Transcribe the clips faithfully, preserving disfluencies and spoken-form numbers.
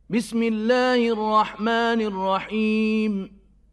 بسم الله الرحمن الرحيم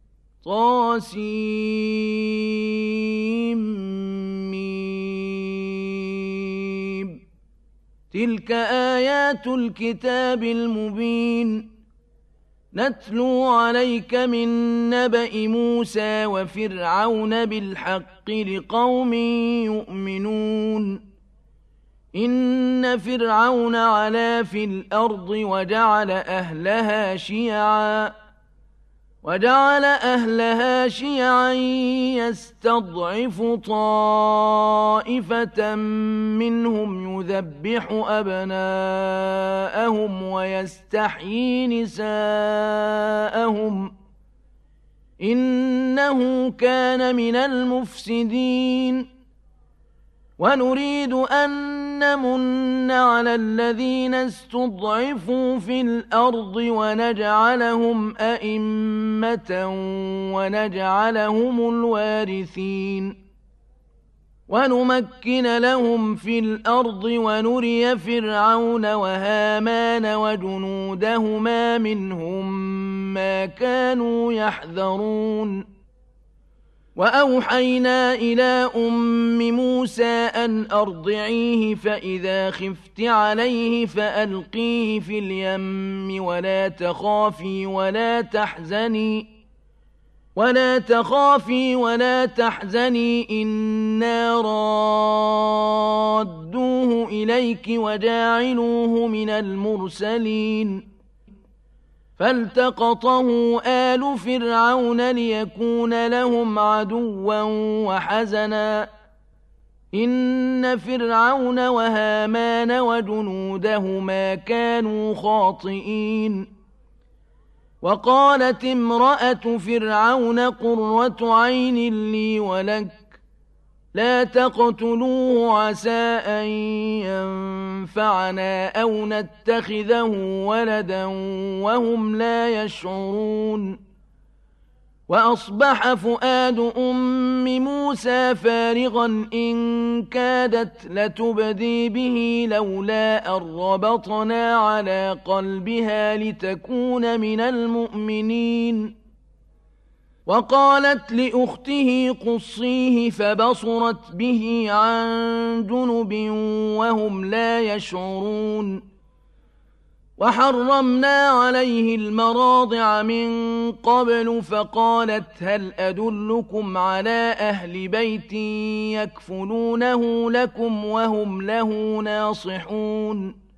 طاسيم تلك آيات الكتاب المبين نتلو عليك من نبأ موسى وفرعون بالحق لقوم يؤمنون إن فرعون علا في الأرض وجعل أهلها شيعا وجعل أهلها شيعا يستضعف طائفة منهم يذبح أبناءهم ويستحيي نساءهم إنه كان من المفسدين ونريد أن نمن على الذين استضعفوا في الأرض ونجعلهم أئمة ونجعلهم الوارثين ونمكن لهم في الأرض ونري فرعون وهامان وجنودهما منهم ما كانوا يحذرون وأوحينا إلى أم موسى أن أرضعيه فإذا خفت عليه فألقيه في اليم ولا تخافي ولا تحزني ولا تخافي ولا تحزني إنا رادوه إليك وجاعلوه من المرسلين فالتقطه آل فرعون ليكون لهم عدوا وحزنا إن فرعون وهامان وجنودهما كانوا خاطئين وقالت امرأة فرعون قرة عين لي ولك لا تقتلوه عسى أن ينفعنا أو نتخذه ولدا وهم لا يشعرون وأصبح فؤاد أم موسى فارغا إن كادت لتبدي به لولا أن ربطنا على قلبها لتكون من المؤمنين وقالت لأخته قصيه فبصرت به عن جنب وهم لا يشعرون وحرمنا عليه المراضع من قبل فقالت هل أدلكم على أهل بيت يكفلونه لكم وهم له ناصحون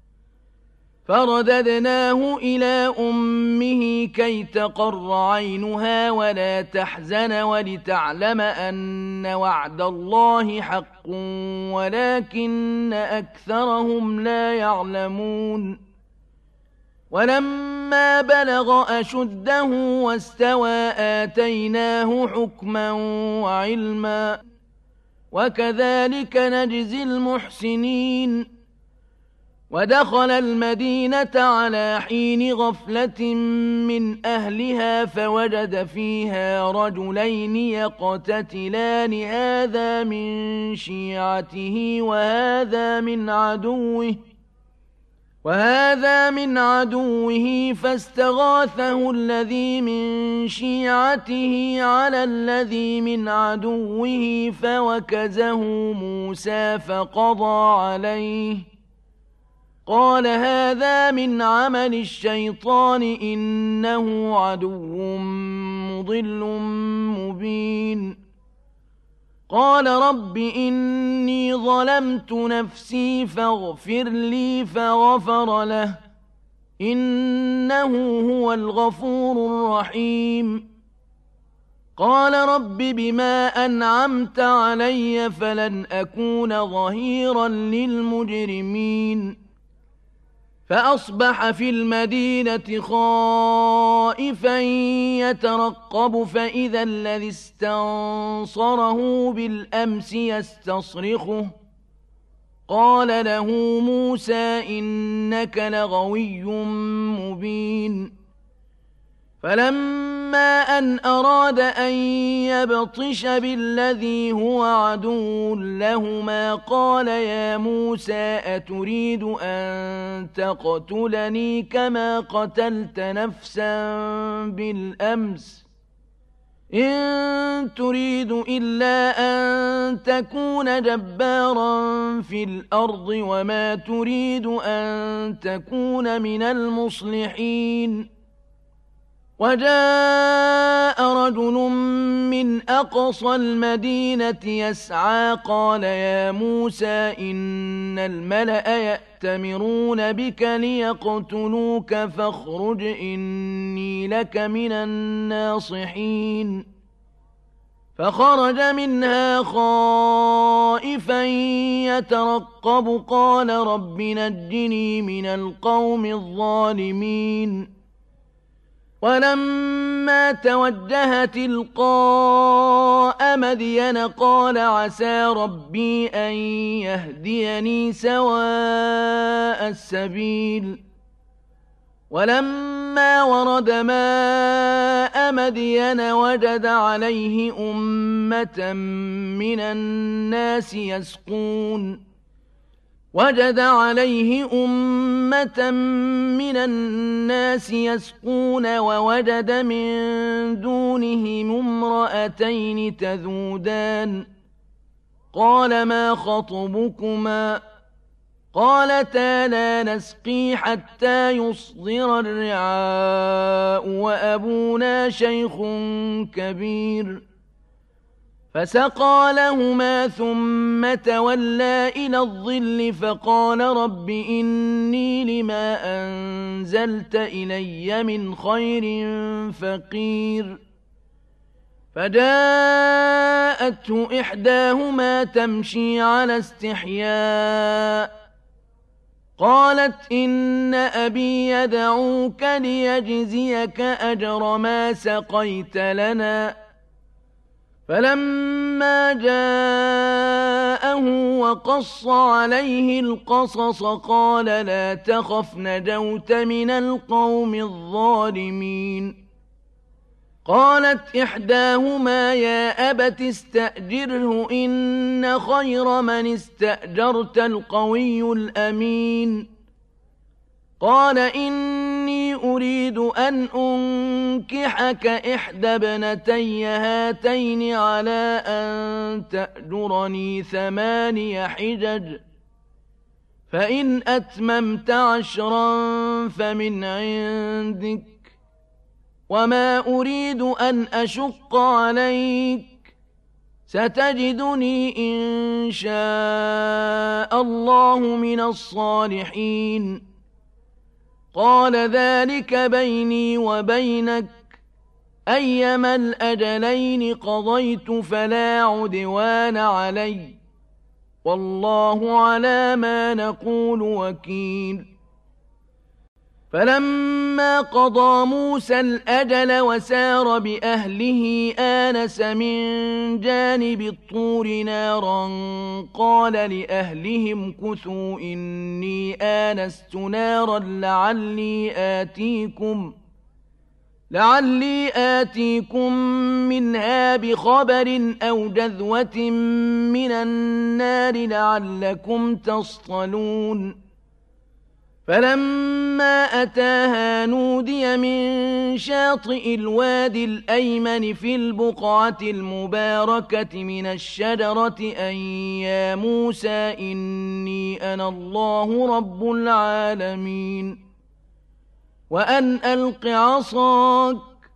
فرددناه إلى أمه كي تقر عينها ولا تحزن ولتعلم أن وعد الله حق ولكن أكثرهم لا يعلمون ولما بلغ أشده واستوى آتيناه حكما وعلما وكذلك نجزي المحسنين ودخل المدينة على حين غفلة من أهلها فوجد فيها رجلين يقتتلان هذا من شيعته وهذا من عدوه وهذا من عدوه فاستغاثه الذي من شيعته على الذي من عدوه فوكزه موسى فقضى عليه قال هذا من عمل الشيطان إنه عدو مضل مبين قال رب إني ظلمت نفسي فاغفر لي فغفر له إنه هو الغفور الرحيم قال رب بما أنعمت علي فلن أكون ظهيرا للمجرمين فأصبح في المدينة خائفا يترقب فإذا الذي استنصره بالأمس يستصرخه قال له موسى إنك لغوي مبين فلما فلما أن أراد أن يبطش بالذي هو عدو لهما قال يا موسى أتريد أن تقتلني كما قتلت نفسا بالأمس إن تريد إلا أن تكون جبارا في الأرض وما تريد أن تكون من المصلحين وجاء رجل من أقصى المدينة يسعى قال يا موسى إن الملأ يأتمرون بك ليقتلوك فاخرج إني لك من الناصحين فخرج منها خائفا يترقب قال رب نجني من القوم الظالمين ولما توجه تلقاء مدين قال عسى ربي أن يهديني سواء السبيل ولما ورد ماء مدين وجد عليه أمة من الناس يسقون وجد عليه أمة من الناس يسقون ووجد من دونهم امرأتين تذودان قال ما خطبكما قالتا لا نسقي حتى يصدر الرعاء وأبونا شيخ كبير فسقى لهما ثم تولى إلى الظل فقال رب إني لما أنزلت إلي من خير فقير فجاءته إحداهما تمشي على استحياء قالت إن أبي يدعوك ليجزيك أجر ما سقيت لنا فلما جاءه وقص عليه القصص قال لا تخف نجوت من القوم الظالمين قالت إحداهما يا أبت استأجره إن خير من استأجرت القوي الأمين قال إني أريد أن أنكحك إحدى ابنتي هاتين على أن تأجرني ثماني حجج فإن أتممت عشرا فمن عندك وما أريد أن أشق عليك ستجدني إن شاء الله من الصالحين قال ذلك بيني وبينك أيما الأجلين قضيت فلا عدوان علي والله على ما نقول وكيل فلما قضى موسى الأجل وسار بأهله آنس من جانب الطور نارا قال لأهلهم كثوا إني آنست نارا لعلي آتيكم لعلي آتيكم منها بخبر أو جذوة من النار لعلكم تصطلون فلما أتاها نودي من شاطئ الوادي الأيمن في البقعة المباركة من الشجرة أن يا موسى إني أنا الله رب العالمين وأن ألق عصاك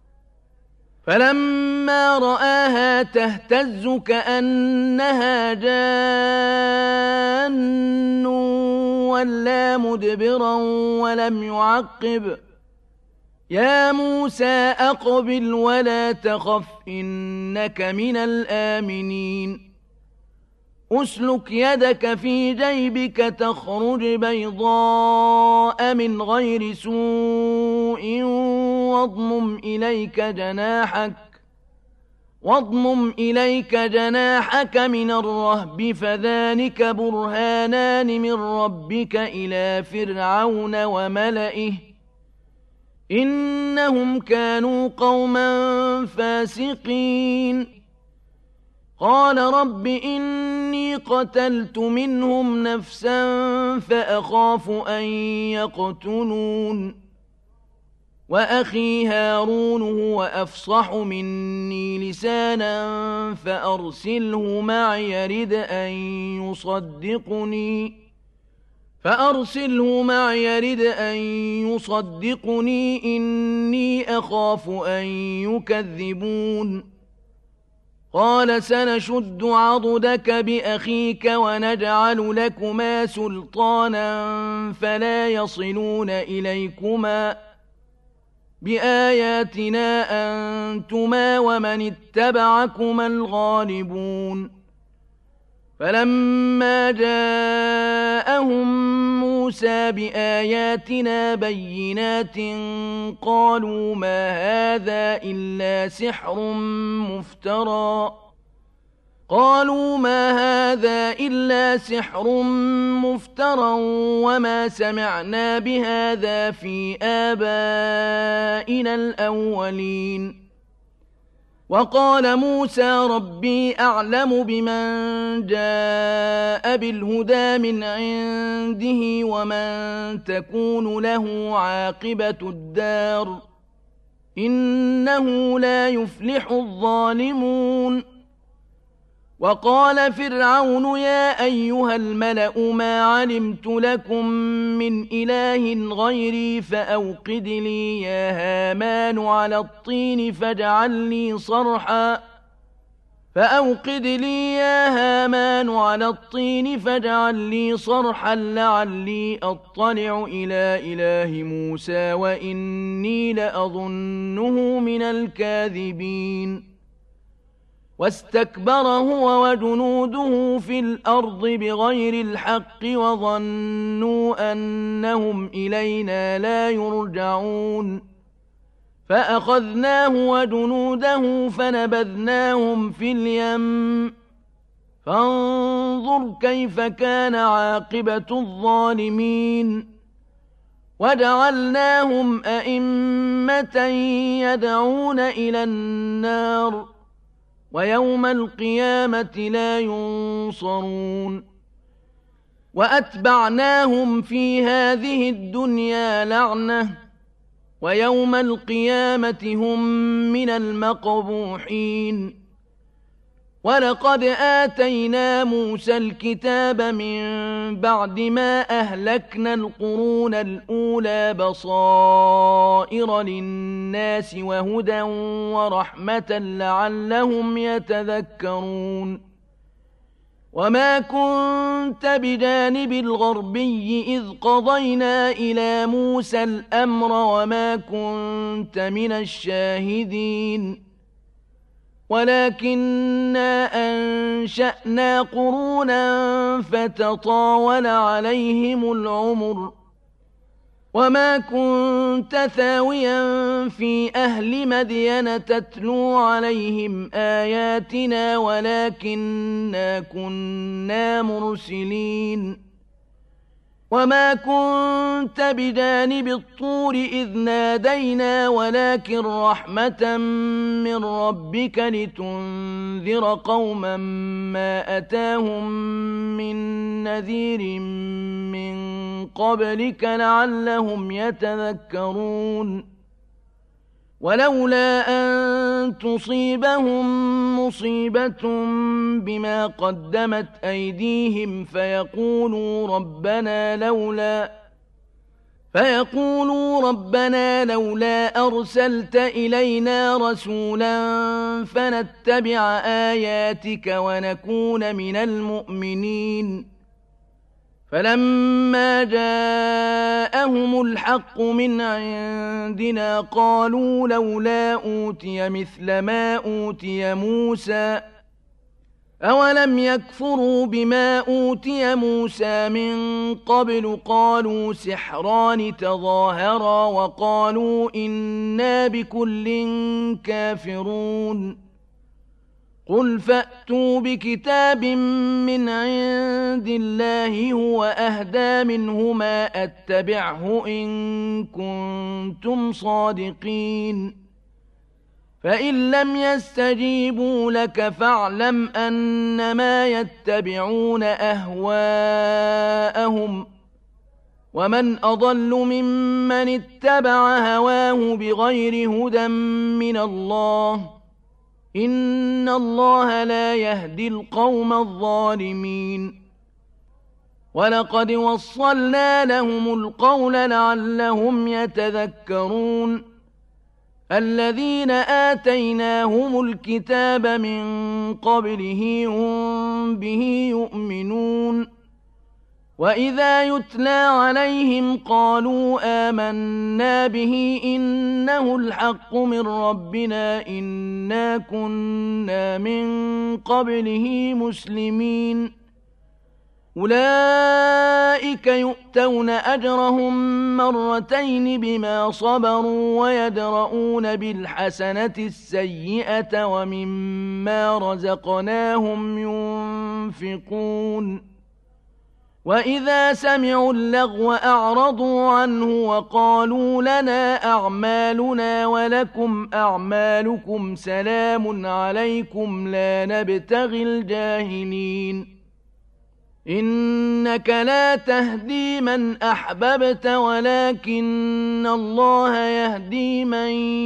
فلما رآها تهتز كأنها جان ولا مدبرا ولم يعقب يا موسى أقبل ولا تخف إنك من الآمنين أسلك يدك في جيبك تخرج بيضاء من غير سوء واضمم إليك جناحك واضمم إليك جناحك من الرهب فذلك برهانان من ربك إلى فرعون وملئه إنهم كانوا قوما فاسقين قال رب إني قتلت منهم نفسا فأخاف أن يقتلون وأخي هارون هو أفصح مني لسانا فأرسله معي يرد أن يصدقني فأرسله معي يرد أن يصدقني إني أخاف أن يكذبون قال سنشد عضدك بأخيك ونجعل لكما سلطانا فلا يصلون إليكما بآياتنا أنتما ومن اتبعكما الغالبون فلما جاءهم موسى بآياتنا بينات قالوا ما هذا إلا سحر مفترى قالوا ما هذا إلا سحر مفترى وما سمعنا بهذا في آبائنا الأولين وقال موسى ربي أعلم بمن جاء بالهدى من عنده ومن تكون له عاقبة الدار إنه لا يفلح الظالمون وقال فرعون يا أيها الملأ ما علمت لكم من إله غيري فأوقد لي يا هامان على الطين فاجعل لي صرحا فأوقد لي يا هامان على الطين فاجعل لي صرحا لعلي أطلع إلى إله موسى وإني لأظنه من الكاذبين واستكبر هو وجنوده في الأرض بغير الحق وظنوا أنهم إلينا لا يرجعون فأخذناه وجنوده فنبذناهم في اليم فانظر كيف كان عاقبة الظالمين وجعلناهم أئمة يدعون إلى النار ويوم القيامة لا ينصرون وأتبعناهم في هذه الدنيا لعنة ويوم القيامة هم من المقبوحين ولقد آتينا موسى الكتاب من بعد ما أهلكنا القرون الأولى بصائر للناس وهدى ورحمة لعلهم يتذكرون وما كنت بجانب الغربي إذ قضينا إلى موسى الأمر وما كنت من الشاهدين ولكننا أنشأنا قرونا فتطاول عليهم العمر وما كنت ثاويا في أهل مدين تتلو عليهم آياتنا ولكننا كنا مرسلين وما كنت بجانب الطور إذ نادينا ولكن رحمة من ربك لتنذر قوما ما أتاهم من نذير من قبلك لعلهم يتذكرون ولولا أن تصيبهم مصيبة بما قدمت أيديهم فيقولوا ربنا لولا فيقولوا ربنا لولا أرسلت إلينا رسولا فنتبع آياتك ونكون من المؤمنين فلما جاءهم الحق من عندنا قالوا لولا أوتي مثل ما أوتي موسى أولم يكفروا بما أوتي موسى من قبل قالوا سحران تظاهرا وقالوا إنا بكل كافرون قل فأتوا بكتاب من عند الله هو أهدى منهما أتبعه إن كنتم صادقين فإن لم يستجيبوا لك فاعلم أنما يتبعون أهواءهم ومن أضل ممن اتبع هواه بغير هدى من الله إن الله لا يهدي القوم الظالمين ولقد وصلنا لهم القول لعلهم يتذكرون الذين آتيناهم الكتاب من قبله هم به يؤمنون وإذا يتلى عليهم قالوا آمنا به إنه الحق من ربنا إنا كنا من قبله مسلمين أولئك يؤتون أجرهم مرتين بما صبروا ويدرؤون بالحسنة السيئة ومما رزقناهم ينفقون وإذا سمعوا اللغو أعرضوا عنه وقالوا لنا أعمالنا ولكم أعمالكم سلام عليكم لا نبتغي الجاهلين إنك لا تهدي من أحببت ولكن الله يهدي من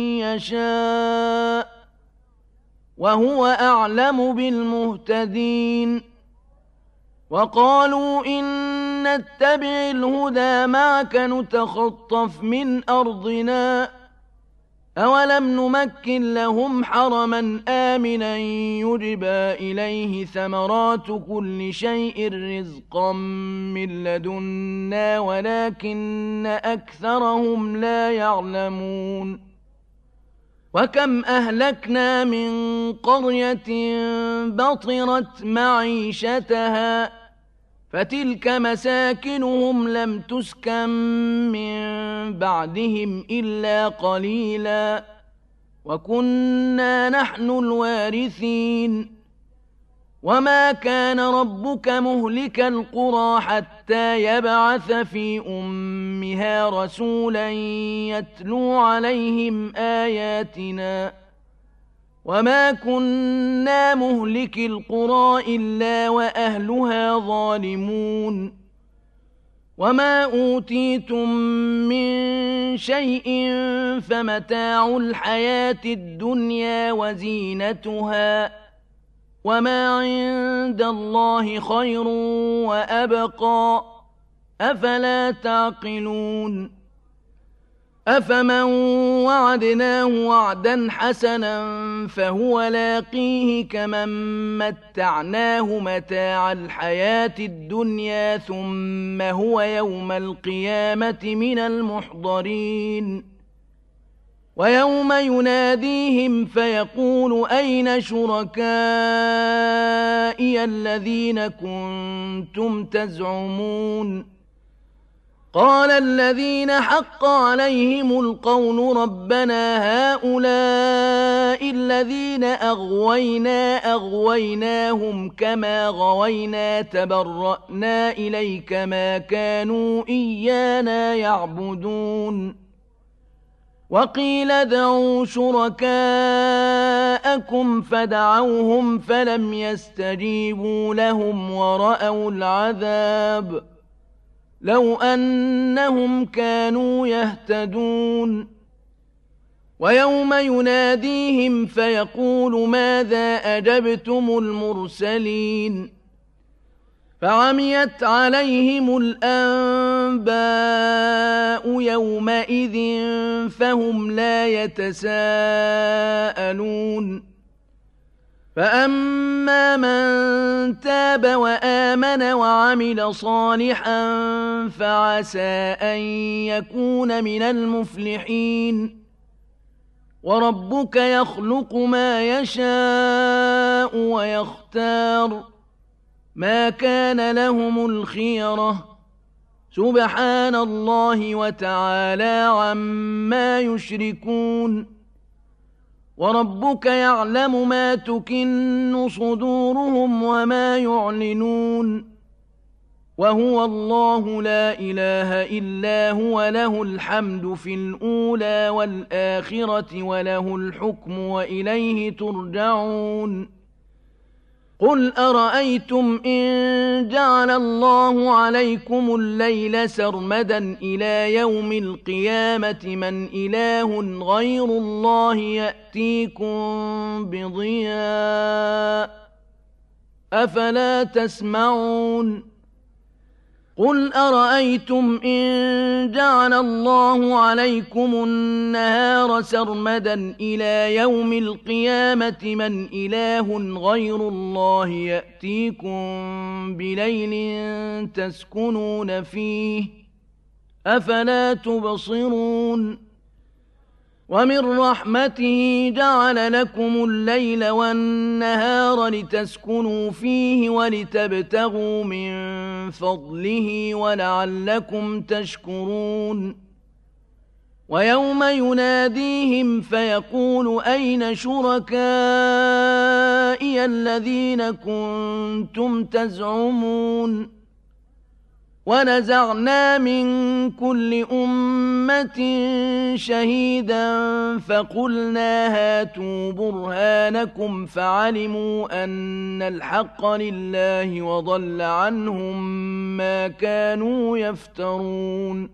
يشاء وهو أعلم بالمهتدين وقالوا إن نتبع الهدى معك نتخطف من أرضنا أولم نمكن لهم حرما آمنا يجبى إليه ثمرات كل شيء رزقا من لدنا ولكن أكثرهم لا يعلمون وكم أهلكنا من قرية بطرت معيشتها فتلك مساكنهم لم تسكن من بعدهم إلا قليلا وكنا نحن الوارثين وما كان ربك مهلك القرى حتى يبعث في أمها رسولا يتلو عليهم آياتنا وما كنا مهلك القرى إلا وأهلها ظالمون وما أوتيتم من شيء فمتاع الحياة الدنيا وزينتها وما عند الله خير وأبقى أفلا تعقلون أفمن وعدناه وعدا حسنا فهو لاقيه كمن متعناه متاع الحياة الدنيا ثم هو يوم القيامة من المحضرين ويوم يناديهم فيقول أين شركائي الذين كنتم تزعمون قال الذين حق عليهم القول ربنا هؤلاء الذين أغوينا أغويناهم كما غوينا تبرأنا إليك ما كانوا إيانا يعبدون وقيل ادعوا شركاءكم فدعوهم فلم يستجيبوا لهم ورأوا العذاب لو أنهم كانوا يهتدون ويوم يناديهم فيقول ماذا أجبتم المرسلين فعميت عليهم الأنباء يومئذ فهم لا يتساءلون فأما من تاب وآمن وعمل صالحا فعسى أن يكون من المفلحين وربك يخلق ما يشاء ويختار ما كان لهم الخيرة سبحان الله وتعالى عما يشركون وربك يعلم ما تكن صدورهم وما يعلنون وهو الله لا إله إلا هو له الحمد في الأولى والآخرة وله الحكم وإليه ترجعون قل أرأيتم إن جعل الله عليكم الليل سرمدا إلى يوم القيامة من إله غير الله يأتيكم بضياء أفلا تسمعون قل أرأيتم إن جعل الله عليكم النهار سرمدا إلى يوم القيامة من إله غير الله يأتيكم بليل تسكنون فيه أفلا تبصرون ومن رحمته جعل لكم الليل والنهار لتسكنوا فيه ولتبتغوا من فضله ولعلكم تشكرون ويوم يناديهم فيقول أين شركائي الذين كنتم تزعمون ونزعنا من كل أمة شهيدا فقلنا هاتوا برهانكم فعلموا أن الحق لله وضل عنهم ما كانوا يفترون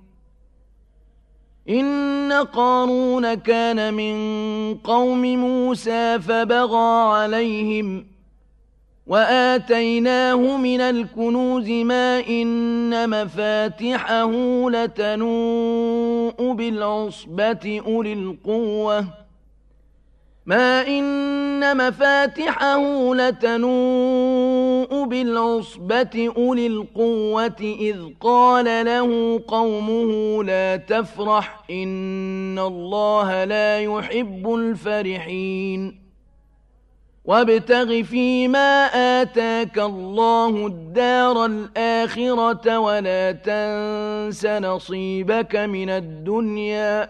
إن قارون كان من قوم موسى فبغى عليهم وآتيناه من الكنوز ما إن مفاتحه لتنوء بالعصبة أولي القوة ما إن مفاتحه لتنوء بالعصبة أولي القوة إذ قال له قومه لا تفرح إن الله لا يحب الفرحين وابتغ فيما آتاك الله الدار الآخرة ولا تنس نصيبك من الدنيا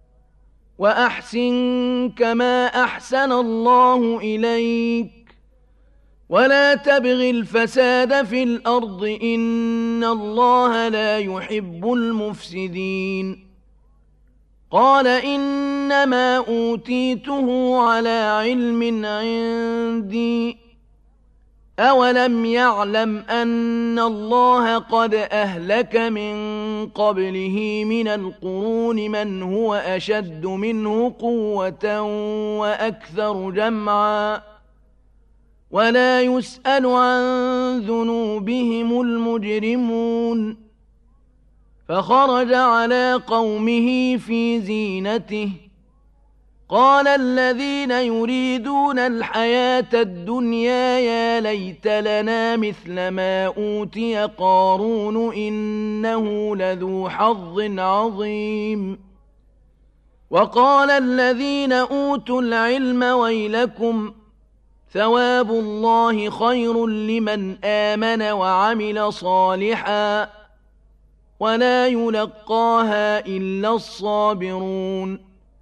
وأحسن كما أحسن الله إليك ولا تبغ الفساد في الأرض إن الله لا يحب المفسدين قال إنما أوتيته على علم عندي أولم يعلم أن الله قد أهلك من قبله من القرون من هو أشد منه قوة وأكثر جمعا ولا يسأل عن ذنوبهم المجرمون فخرج على قومه في زينته قال الذين يريدون الحياة الدنيا يا ليت لنا مثل ما أوتي قارون إنه لذو حظ عظيم وقال الذين أوتوا العلم ويلكم ثواب الله خير لمن آمن وعمل صالحا ولا يلقاها إلا الصابرون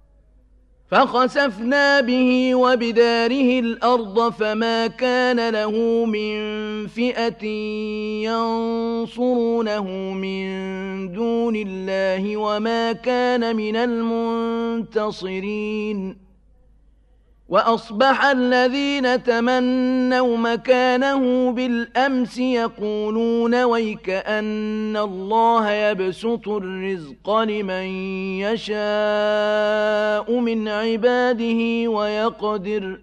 فخسفنا به وبداره الأرض فما كان له من فئة ينصرونه من دون الله وما كان من المنتصرين وأصبح الذين تمنوا مكانه بالأمس يقولون ويكأن الله يبسط الرزق لمن يشاء من عباده ويقدر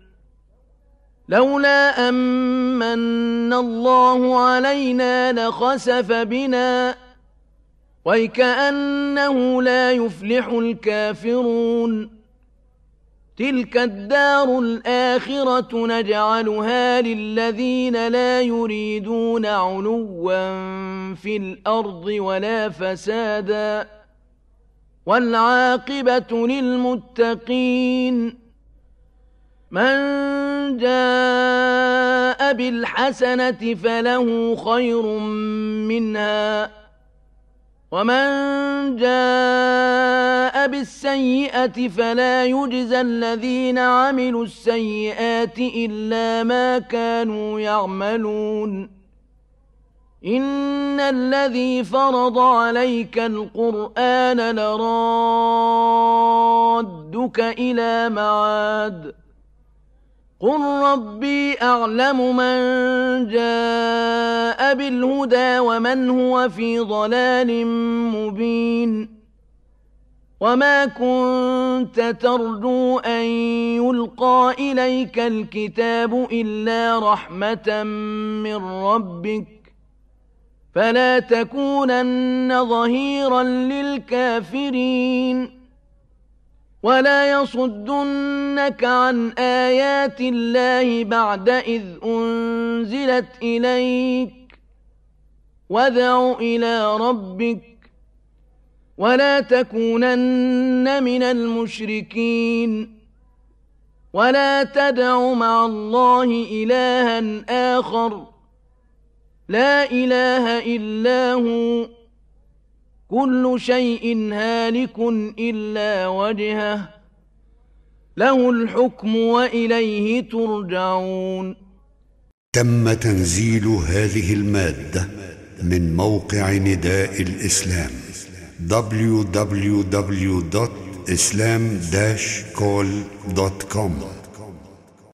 لولا أمن الله علينا لخسف بنا ويكأنه لا يفلح الكافرون تلك الدار الآخرة نجعلها للذين لا يريدون علوا في الأرض ولا فسادا والعاقبة للمتقين من جاء بالحسنة فله خير منها ومن جاء بالسيئة فلا يجزى الذين عملوا السيئات إلا ما كانوا يعملون إن الذي فرض عليك القرآن لرادك إلى معاد قل ربي أعلم من جاء بالهدى ومن هو في ضلال مبين وما كنت ترجو أن يلقى إليك الكتاب إلا رحمة من ربك فلا تكونن ظهيرا للكافرين ولا يصدنك عن آيات الله بعد إذ أنزلت إليك وادع إلى ربك ولا تكونن من المشركين ولا تدع مع الله إلها آخر لا إله إلا هو كل شيء هالك إلا وجهه له الحكم وإليه ترجعون. تم تنزيل هذه المادة من موقع نداء الإسلام دبليو دبليو دبليو دوت إسلام داش كول دوت كوم.